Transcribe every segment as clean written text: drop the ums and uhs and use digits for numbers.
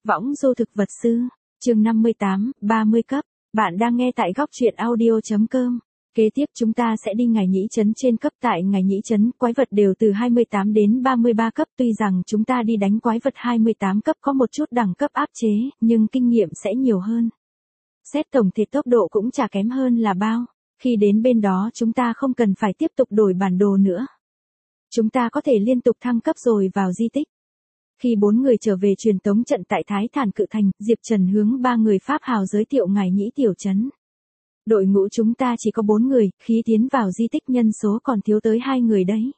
Võng du thực vật sư, chương 58, 30 cấp. Bạn đang nghe tại góc truyện audio.com. Kế tiếp chúng ta sẽ đi Ngải Nhĩ Trấn trên cấp. Tại Ngải Nhĩ Trấn, quái vật đều từ 28 đến 33 cấp. Tuy rằng chúng ta đi đánh quái vật 28 cấp có một chút đẳng cấp áp chế, nhưng kinh nghiệm sẽ nhiều hơn. Xét tổng thể tốc độ cũng chả kém hơn là bao. Khi đến bên đó chúng ta không cần phải tiếp tục đổi bản đồ nữa. Chúng ta có thể liên tục thăng cấp rồi vào di tích. Khi 4 người trở về truyền tống trận tại Thái Thản Cự Thành, Diệp Trần hướng 3 người Pháp hào giới thiệu Ngải Nhĩ tiểu trấn. Đội ngũ chúng ta chỉ có 4 người, khi tiến vào di tích nhân số còn thiếu tới 2 người đấy.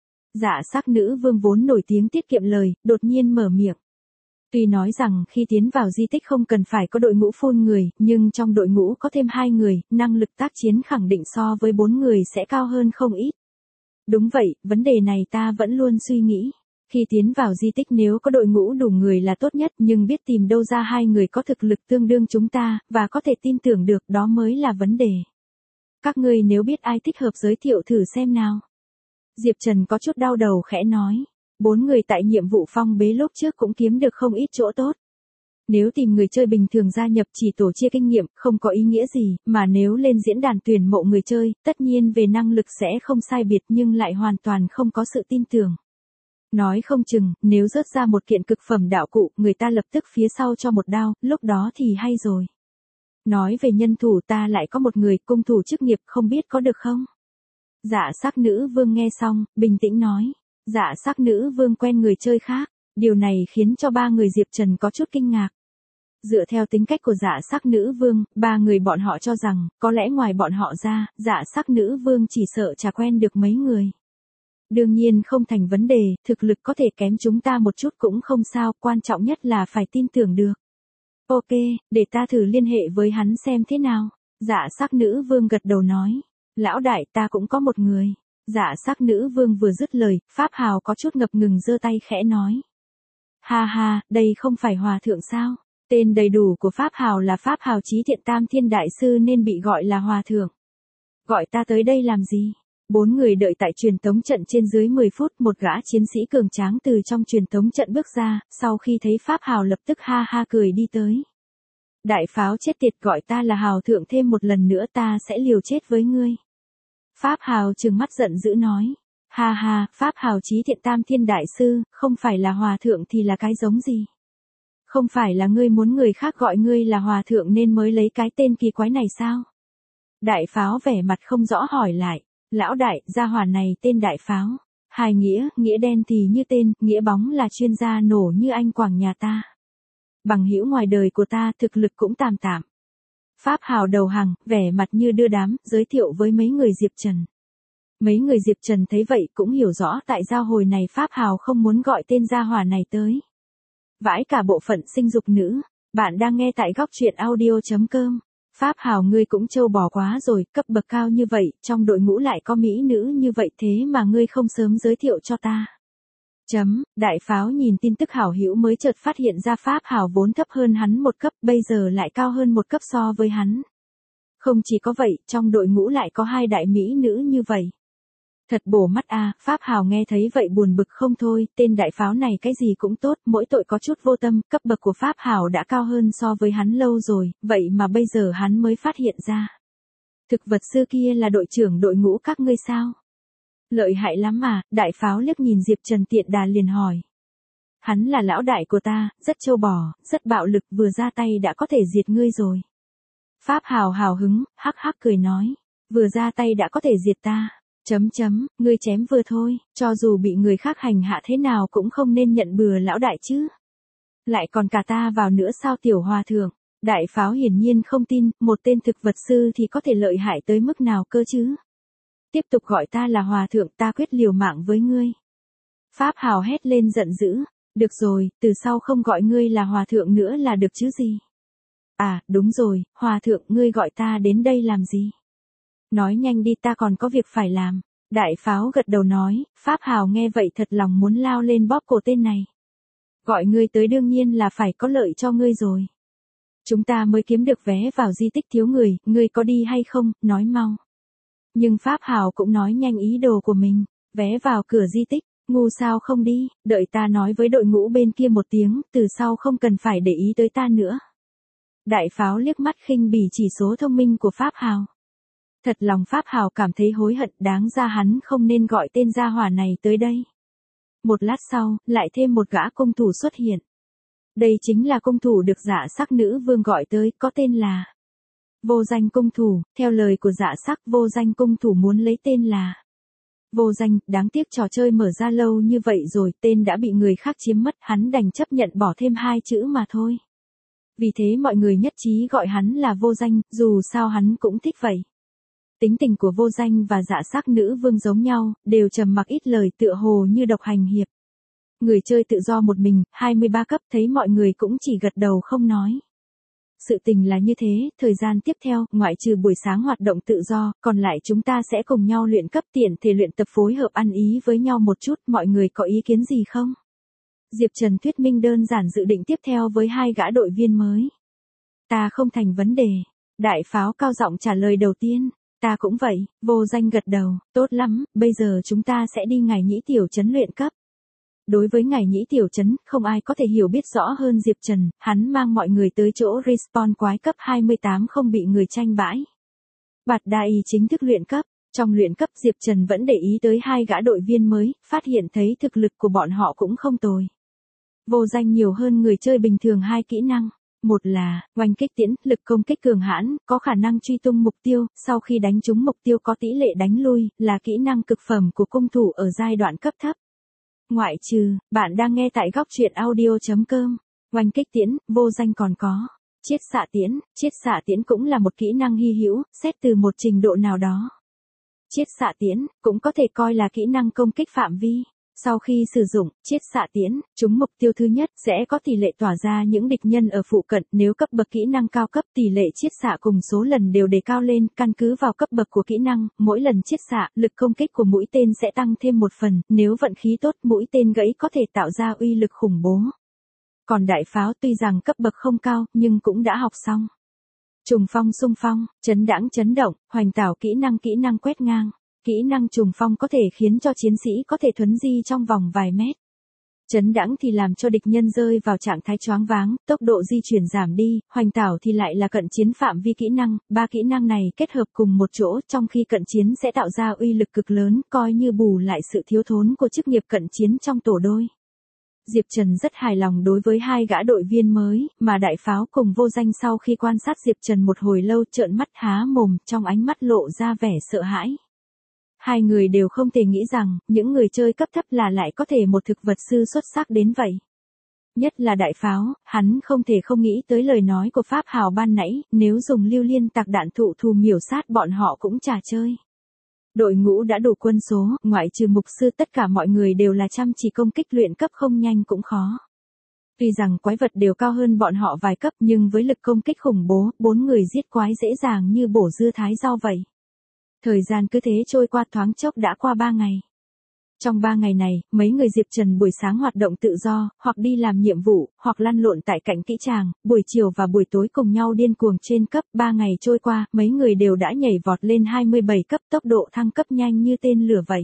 Dạ Sắc Nữ Vương vốn nổi tiếng tiết kiệm lời, đột nhiên mở miệng. Tuy nói rằng khi tiến vào di tích không cần phải có đội ngũ full người, nhưng trong đội ngũ có thêm 2 người, năng lực tác chiến khẳng định so với 4 người sẽ cao hơn không ít. Đúng vậy, vấn đề này ta vẫn luôn suy nghĩ. Khi tiến vào di tích nếu có đội ngũ đủ người là tốt nhất, nhưng biết tìm đâu ra 2 người có thực lực tương đương chúng ta, và có thể tin tưởng được, đó mới là vấn đề. Các ngươi nếu biết ai thích hợp giới thiệu thử xem nào. Diệp Trần có chút đau đầu khẽ nói. 4 người tại nhiệm vụ phong bế lúc trước cũng kiếm được không ít chỗ tốt. Nếu tìm người chơi bình thường gia nhập chỉ tổ chia kinh nghiệm, không có ý nghĩa gì, mà nếu lên diễn đàn tuyển mộ người chơi, tất nhiên về năng lực sẽ không sai biệt nhưng lại hoàn toàn không có sự tin tưởng. Nói không chừng, nếu rớt ra một kiện cực phẩm đạo cụ, người ta lập tức phía sau cho một đao, lúc đó thì hay rồi. Nói về nhân thủ ta lại có một người cung thủ chức nghiệp, không biết có được không? Dạ Sắc Nữ Vương nghe xong, bình tĩnh nói. Dạ Sắc Nữ Vương quen người chơi khác, điều này khiến cho 3 người Diệp Trần có chút kinh ngạc. Dựa theo tính cách của Dạ Sắc Nữ Vương, 3 người bọn họ cho rằng, có lẽ ngoài bọn họ ra, Dạ Sắc Nữ Vương chỉ sợ chả quen được mấy người. Đương nhiên không thành vấn đề, thực lực có thể kém chúng ta một chút cũng không sao, quan trọng nhất là phải tin tưởng được. Ok, để ta thử liên hệ với hắn xem thế nào. Dạ Sắc Nữ Vương gật đầu nói. Lão đại, ta cũng có một người. Dạ Sắc Nữ Vương vừa dứt lời, Pháp hào có chút ngập ngừng giơ tay khẽ nói. Ha ha, đây không phải hòa thượng sao? Tên đầy đủ của Pháp hào là Pháp hào Chí Thiện Tam Thiên Đại Sư nên bị gọi là hòa thượng. Gọi ta tới đây làm gì? 4 người đợi tại truyền tống trận trên dưới 10 phút, một gã chiến sĩ cường tráng từ trong truyền tống trận bước ra, sau khi thấy Pháp hào lập tức ha ha cười đi tới. Đại pháo chết tiệt, gọi ta là hào thượng thêm một lần nữa ta sẽ liều chết với ngươi. Pháp hào trừng mắt giận dữ nói. Ha ha, Pháp hào Chí Thiện Tam Thiên Đại Sư, không phải là hòa thượng thì là cái giống gì? Không phải là ngươi muốn người khác gọi ngươi là hòa thượng nên mới lấy cái tên kỳ quái này sao? Đại pháo vẻ mặt không rõ hỏi lại. Lão đại, gia hỏa này tên Đại Pháo. Hai nghĩa, nghĩa đen thì như tên, nghĩa bóng là chuyên gia nổ như anh Quảng nhà ta. Bằng hữu ngoài đời của ta thực lực cũng tạm tạm. Pháp hào đầu hàng, vẻ mặt như đưa đám, giới thiệu với mấy người Diệp Trần. Mấy người Diệp Trần thấy vậy cũng hiểu rõ tại sao hồi này Pháp hào không muốn gọi tên gia hỏa này tới. Vãi cả bộ phận sinh dục nữ. Bạn đang nghe tại góc truyện audio.com. Pháp hào ngươi cũng trâu bò quá rồi, cấp bậc cao như vậy, trong đội ngũ lại có mỹ nữ như vậy thế mà ngươi không sớm giới thiệu cho ta. Đại pháo nhìn tin tức hảo hữu mới chợt phát hiện ra Pháp hào vốn thấp hơn hắn một cấp, bây giờ lại cao hơn một cấp so với hắn. Không chỉ có vậy, trong đội ngũ lại có 2 đại mỹ nữ như vậy. Thật bổ mắt a. Pháp hào nghe thấy vậy buồn bực không thôi, tên đại pháo này cái gì cũng tốt, mỗi tội có chút vô tâm, cấp bậc của Pháp hào đã cao hơn so với hắn lâu rồi, vậy mà bây giờ hắn mới phát hiện ra. Thực vật sư kia là đội trưởng đội ngũ các ngươi sao? Lợi hại lắm mà, đại pháo liếc nhìn Diệp Trần tiện đà liền hỏi. Hắn là lão đại của ta, rất trâu bò, rất bạo lực, vừa ra tay đã có thể diệt ngươi rồi. Pháp hào hào hứng, hắc hắc cười nói, vừa ra tay đã có thể diệt ta. Ngươi chém vừa thôi, cho dù bị người khác hành hạ thế nào cũng không nên nhận bừa lão đại chứ. Lại còn cả ta vào nữa sao tiểu hòa thượng? Đại pháo hiển nhiên không tin, một tên thực vật sư thì có thể lợi hại tới mức nào cơ chứ? Tiếp tục gọi ta là hòa thượng, ta quyết liều mạng với ngươi. Pháp hào hét lên giận dữ. Được rồi, từ sau không gọi ngươi là hòa thượng nữa là được chứ gì? À, đúng rồi, hòa thượng ngươi gọi ta đến đây làm gì? Nói nhanh đi, ta còn có việc phải làm. Đại pháo gật đầu nói, Pháp hào nghe vậy thật lòng muốn lao lên bóp cổ tên này. Gọi ngươi tới đương nhiên là phải có lợi cho ngươi rồi. Chúng ta mới kiếm được vé vào di tích thiếu người, ngươi có đi hay không, nói mau. Nhưng Pháp hào cũng nói nhanh ý đồ của mình, vé vào cửa di tích, Ngu sao không đi, đợi ta nói với đội ngũ bên kia một tiếng, từ sau không cần phải để ý tới ta nữa. Đại pháo liếc mắt khinh bỉ chỉ số thông minh của Pháp Hào. Thật lòng Pháp Hào cảm thấy hối hận, đáng ra hắn không nên gọi tên gia hỏa này tới đây. Một lát sau, lại thêm một gã cung thủ xuất hiện. Đây chính là cung thủ được Dạ Sắc nữ vương gọi tới, có tên là Vô Danh cung thủ. Theo lời của Dạ Sắc, Vô Danh cung thủ muốn lấy tên là Vô Danh. Đáng tiếc trò chơi mở ra lâu như vậy rồi, tên đã bị người khác chiếm mất, hắn đành chấp nhận bỏ thêm 2 chữ mà thôi. Vì thế mọi người nhất trí gọi hắn là Vô Danh, dù sao hắn cũng thích vậy. Tính tình của Vô Danh và Dạ Sắc nữ vương giống nhau, đều trầm mặc ít lời, tựa hồ như độc hành hiệp. Người chơi tự do một mình, 23 cấp, thấy mọi người cũng chỉ gật đầu không nói. Sự tình là như thế, thời gian tiếp theo, ngoại trừ buổi sáng hoạt động tự do, còn lại chúng ta sẽ cùng nhau luyện cấp, tiện thể luyện tập phối hợp ăn ý với nhau một chút, mọi người có ý kiến gì không? Diệp Trần thuyết minh đơn giản dự định tiếp theo với 2 gã đội viên mới. Ta không thành vấn đề. Đại pháo cao giọng trả lời đầu tiên. Ta cũng vậy. Vô Danh gật đầu. Tốt lắm, bây giờ chúng ta sẽ đi Ngải Nhĩ tiểu trấn luyện cấp. Đối với Ngải Nhĩ tiểu trấn, không ai có thể hiểu biết rõ hơn Diệp Trần, hắn mang mọi người tới chỗ respawn quái cấp 28 không bị người tranh bãi. Bạt Đa Y chính thức luyện cấp. Trong luyện cấp Diệp Trần vẫn để ý tới 2 gã đội viên mới, phát hiện thấy thực lực của bọn họ cũng không tồi. Vô Danh nhiều hơn người chơi bình thường 2 kỹ năng. Một là, oanh kích tiễn, lực công kích cường hãn, có khả năng truy tung mục tiêu, sau khi đánh trúng mục tiêu có tỷ lệ đánh lui, là kỹ năng cực phẩm của cung thủ ở giai đoạn cấp thấp. Ngoại trừ, bạn đang nghe tại góc truyện audio.com. Oanh kích tiễn, Vô Danh còn có chiết xạ tiễn cũng là một kỹ năng hy hữu, xét từ một trình độ nào đó. Chiết xạ tiễn cũng có thể coi là kỹ năng công kích phạm vi. Sau khi sử dụng chiết xạ tiễn, trúng mục tiêu thứ nhất sẽ có tỷ lệ tỏa ra những địch nhân ở phụ cận, nếu cấp bậc kỹ năng cao cấp tỷ lệ chiết xạ cùng số lần đều đề cao lên, căn cứ vào cấp bậc của kỹ năng, mỗi lần chiết xạ, lực công kích của mũi tên sẽ tăng thêm 1 phần, nếu vận khí tốt, mũi tên gãy có thể tạo ra uy lực khủng bố. Còn đại pháo tuy rằng cấp bậc không cao, nhưng cũng đã học xong. Trùng phong xung phong, chấn đãng chấn động, hoành tảo kỹ năng quét ngang. Kỹ năng trùng phong có thể khiến cho chiến sĩ có thể thuấn di trong vòng vài mét. Chấn đãng thì làm cho địch nhân rơi vào trạng thái choáng váng, tốc độ di chuyển giảm đi, hoành tảo thì lại là cận chiến phạm vi kỹ năng, 3 kỹ năng này kết hợp cùng một chỗ, trong khi cận chiến sẽ tạo ra uy lực cực lớn, coi như bù lại sự thiếu thốn của chức nghiệp cận chiến trong tổ đôi. Diệp Trần rất hài lòng đối với 2 gã đội viên mới, mà đại pháo cùng Vô Danh sau khi quan sát Diệp Trần một hồi lâu trợn mắt há mồm, trong ánh mắt lộ ra vẻ sợ hãi. 2 người đều không thể nghĩ rằng, những người chơi cấp thấp là lại có thể một thực vật sư xuất sắc đến vậy. Nhất là đại pháo, hắn không thể không nghĩ tới lời nói của Pháp Hào ban nãy, nếu dùng lưu liên tạc đạn thụ thù miểu sát bọn họ cũng chả chơi. Đội ngũ đã đủ quân số, ngoại trừ mục sư tất cả mọi người đều là chăm chỉ công kích luyện cấp không nhanh cũng khó. Tuy rằng quái vật đều cao hơn bọn họ vài cấp nhưng với lực công kích khủng bố, 4 người giết quái dễ dàng như bổ dưa thái rau vậy. Thời gian cứ thế trôi qua thoáng chốc đã qua 3 ngày. Trong 3 ngày này, mấy người Diệp Trần buổi sáng hoạt động tự do, hoặc đi làm nhiệm vụ, hoặc lăn lộn tại cạnh kỹ tràng, buổi chiều và buổi tối cùng nhau điên cuồng trên cấp. 3 ngày trôi qua, mấy người đều đã nhảy vọt lên 27 cấp, tốc độ thăng cấp nhanh như tên lửa vậy.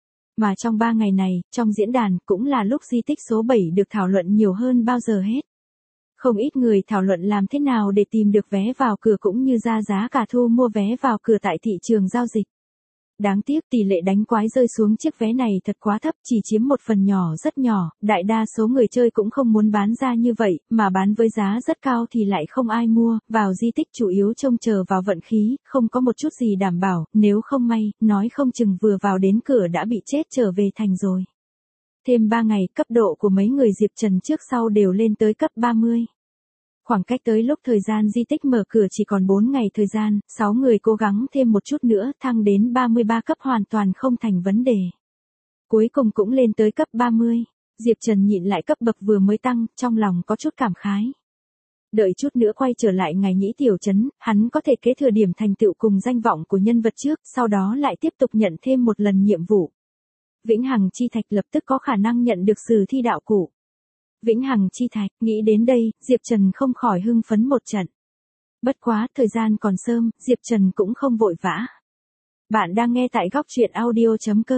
Mà trong 3 ngày này, trong diễn đàn cũng là lúc di tích số 7 được thảo luận nhiều hơn bao giờ hết. Không ít người thảo luận làm thế nào để tìm được vé vào cửa cũng như ra giá cả thu mua vé vào cửa tại thị trường giao dịch. Đáng tiếc tỷ lệ đánh quái rơi xuống chiếc vé này thật quá thấp, chỉ chiếm một phần nhỏ rất nhỏ, đại đa số người chơi cũng không muốn bán ra như vậy, mà bán với giá rất cao thì lại không ai mua, vào di tích chủ yếu trông chờ vào vận khí, không có một chút gì đảm bảo, nếu không may, nói không chừng vừa vào đến cửa đã bị chết trở về thành rồi. Thêm 3 ngày, cấp độ của mấy người Diệp Trần trước sau đều lên tới cấp 30. Khoảng cách tới lúc thời gian di tích mở cửa chỉ còn 4 ngày thời gian, 6 người cố gắng thêm một chút nữa, thăng đến 33 cấp hoàn toàn không thành vấn đề. Cuối cùng cũng lên tới cấp 30. Diệp Trần nhịn lại cấp bậc vừa mới tăng, trong lòng có chút cảm khái. Đợi chút nữa quay trở lại Ngải Nhĩ tiểu trấn, hắn có thể kế thừa điểm thành tựu cùng danh vọng của nhân vật trước, sau đó lại tiếp tục nhận thêm một lần nhiệm vụ. Vĩnh Hằng Chi Thạch lập tức có khả năng nhận được sử thi đạo cụ. Vĩnh Hằng Chi Thạch, nghĩ đến đây, Diệp Trần không khỏi hưng phấn một trận. Bất quá, thời gian còn sớm, Diệp Trần cũng không vội vã. Bạn đang nghe tại góc truyện audio.com.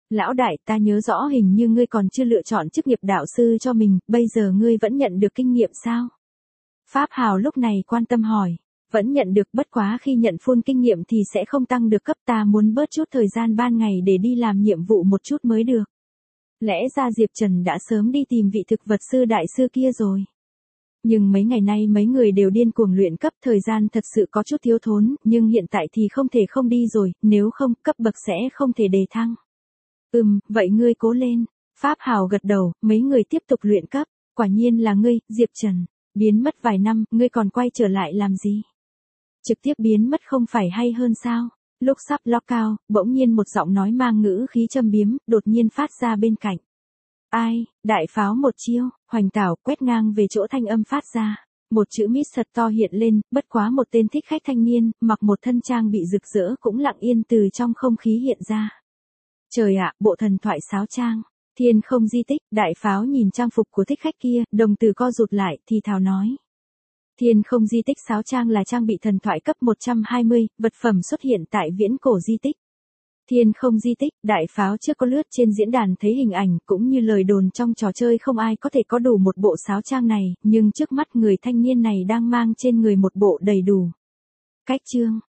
Lão đại, ta nhớ rõ hình như ngươi còn chưa lựa chọn chức nghiệp đạo sư cho mình, bây giờ ngươi vẫn nhận được kinh nghiệm sao? Pháp Hào lúc này quan tâm hỏi. Vẫn nhận được, bất quá khi nhận full kinh nghiệm thì sẽ không tăng được cấp, ta muốn bớt chút thời gian ban ngày để đi làm nhiệm vụ một chút mới được. Lẽ ra Diệp Trần đã sớm đi tìm vị thực vật sư đại sư kia rồi. Nhưng mấy ngày nay mấy người đều điên cuồng luyện cấp, thời gian thật sự có chút thiếu thốn, nhưng hiện tại thì không thể không đi rồi, nếu không cấp bậc sẽ không thể đề thăng. Vậy ngươi cố lên. Pháp Hào gật đầu, mấy người tiếp tục luyện cấp. Quả nhiên là ngươi, Diệp Trần. Biến mất vài năm, ngươi còn quay trở lại làm gì? Trực tiếp biến mất không phải hay hơn sao? Lúc sắp lock cao, bỗng nhiên một giọng nói mang ngữ khí châm biếm, đột nhiên phát ra bên cạnh. Ai, đại pháo một chiêu, hoành tảo quét ngang về chỗ thanh âm phát ra. Một chữ mít thật to hiện lên, bất quá một tên thích khách thanh niên, mặc một thân trang bị rực rỡ cũng lặng yên từ trong không khí hiện ra. Trời ạ, bộ thần thoại sáo trang. Thiên không di tích, đại pháo nhìn trang phục của thích khách kia, đồng tử co rụt lại, thì thào nói. Thiên không di tích sáo trang là trang bị thần thoại cấp 120, vật phẩm xuất hiện tại viễn cổ di tích. Thiên không di tích, đại pháo chưa có lướt trên diễn đàn thấy hình ảnh cũng như lời đồn trong trò chơi không ai có thể có đủ một bộ sáo trang này, nhưng trước mắt người thanh niên này đang mang trên người một bộ đầy đủ. Cách chương.